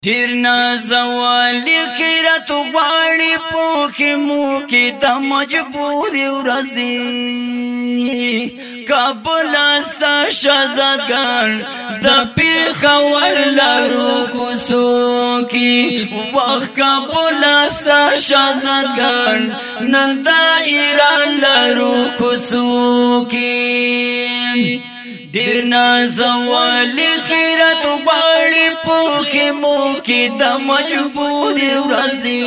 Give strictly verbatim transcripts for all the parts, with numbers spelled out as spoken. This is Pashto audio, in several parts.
ډیر نازوالی خیرت غواړي پوخې موکې د مجبورې ورځې کابل استا شهزادګان د پېښور لارو کوڅو کې وخت کابل استا شهزادګان نن د ایران لارو کوڅو کې ډیر نازوالی خیرت غواړي پوخې موکې د مجبورې ورځې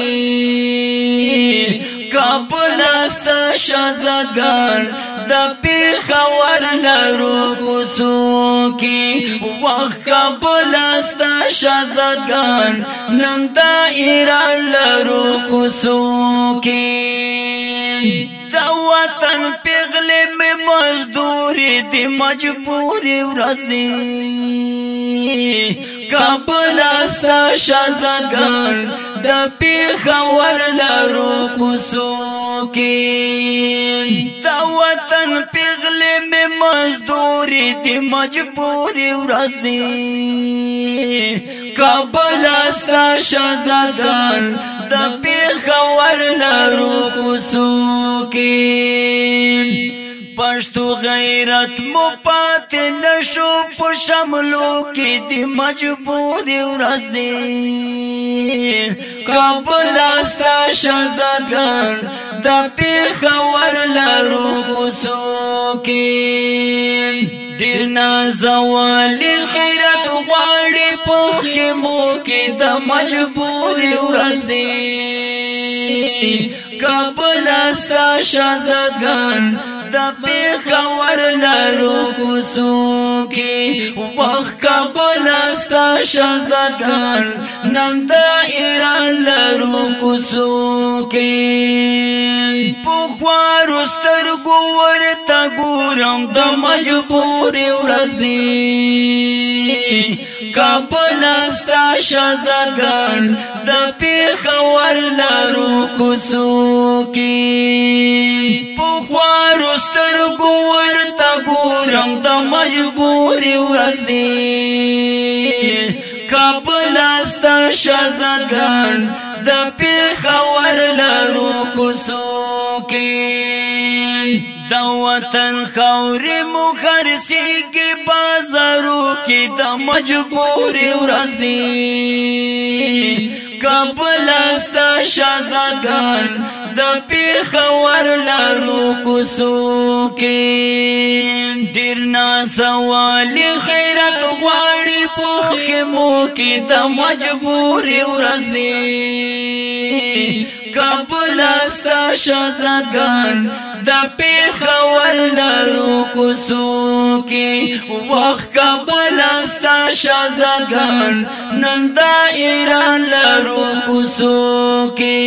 کابل استا شهزادګان د پېښور لارو کوڅو کې وخت کابل استا شهزادګان نن د ایران لارو کوڅو کې د وطن پیغلې مې مزدورې دي مجبورې ورځې کابل استا شهزادګان د پېښور لارو کوڅو کې د وطن پیغلې مې مزدورې دي مجبورې ورځې کابل استا شهزادګان د پېښور لارو کوڅو کې پښتو غیرت مو پاتې نشو په شملو کې دی مجبورې ورځې کابل استا شهزادګان د پېښور لارو کوڅو کې ډیر نازوالی خیرت غواړي پوخې موکې د مجبورې ورځې کابل استا شهزادګان د پېښور لارو کوڅو کې وخت کابل استا شهزادګان نن د ایران لارو کوڅو کې پخوارو سترګو ورته ګورم د مجبورې ورځې کابل استا شهزادګان د پېښور لارو کوڅو کې پخوارو سترګو ورته ګورم د مجبورې ورځې کابل استا شهزادګان د پېښور لارو کوڅو کې د وطن خاورې مو خرڅېږي بازارو کې د مجبورې ورځې کابل استا شهزادګان د پېښور لارو کوڅو کې ډیر نازوالی خیرت غواړي پوخې موکې د مجبورې ورځې کابل استا شهزادګان د پېښور لارو کوڅو کې وخت کابل استا شهزادګان نن د ایران لارو کوڅو کې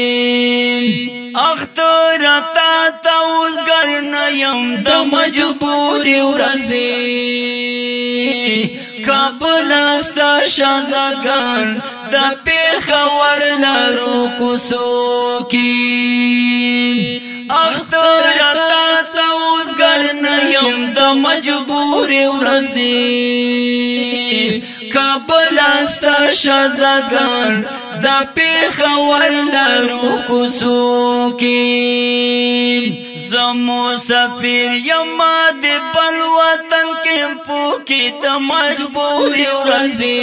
اختر تا تا اوسګر نه یم د مجبورې ورځې کابل استا شهزادګان د پېښور لارو کوڅو کې اختر تا تا اوسګر نه یم د مجبورې ورځې کابل استا شهزادګان د پېښور لارو کوڅو کې زمو سفیر یما د بل وطن کې پوکې د مجبورې ورځې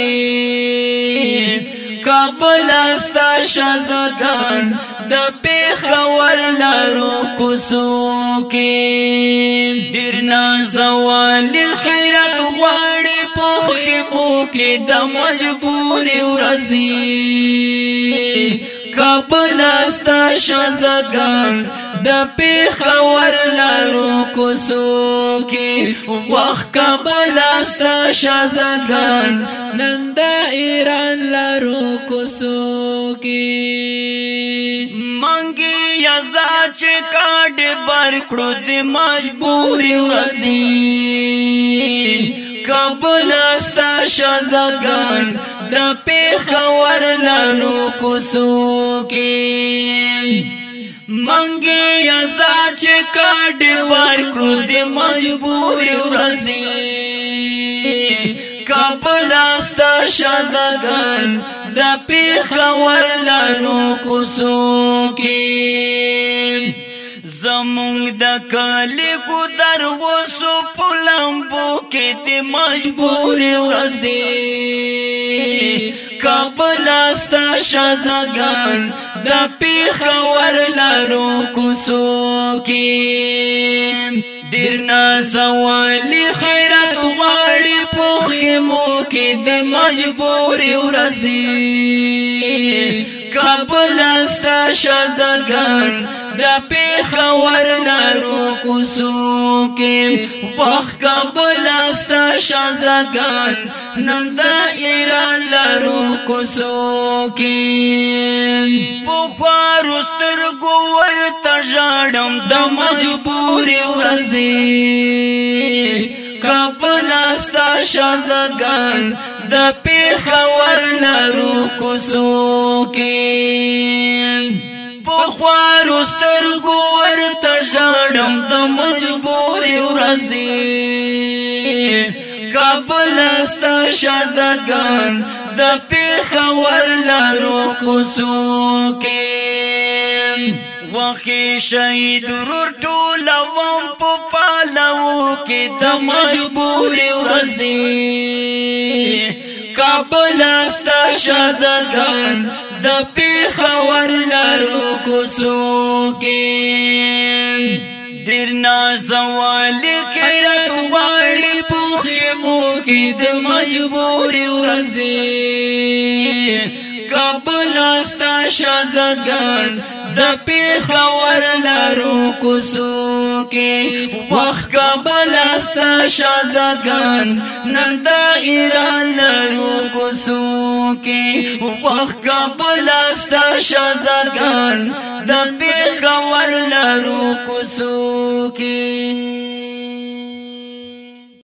کابل استا شهزادګان د پېښور لارو کوڅو کې ډیر نازوالی خیرت غواړي پوخې موکې د مجبورې ورځې کابل استا شهزادګان د پېښور لارو کوڅو کې وخت کابل استا شهزادګان نن د ایران لارو کوڅو کې منګي یزا چې کاډ بر کړو د مجبورې ورځې کابل استا شهزادګان د پېښور لارو کوڅو کې منګي یزا چې کاډ بر کړو د مجبورې ورځې کابل استا شازگان دا پیخور لارو کوسو کی زمونږ د کلی ګودر وسو پلمبو کې د مجبورې ورځې کابل استا شازگان د پیښور لارو کوڅو کې ډېر نازولي خیرات غواړي په خیمو کې د مجبورې ورځې کابل استا شازگان دا پیښور لارو کوڅو کې وخت کابل استا شازگان نن د ایران لارو کوڅو کې پخوارو سترګو ورته ژاړم د مجبورې ورځې کابل استا شازگان د پیښور لارو کوڅو کې پخوارو سترګو ورته ژاړم د مجبورې ورځې کابل استا شازگان د پیښور لارو کوڅو کې وخی شهید ورور ټولوم په پالو کې د مجبورې ورځې کابل استا شازگان د پیښور لارو کوڅو کې ډېر نازولي خیرات غواړي په خیمو کې د مجبورې ورځې کابل استا شازگان د پیښور لارو کوڅو کې وخت کابل استا شازگان نن د ایران لارو کوڅو کې وخت کابل استا شازگان د پیښور لارو کوڅو کې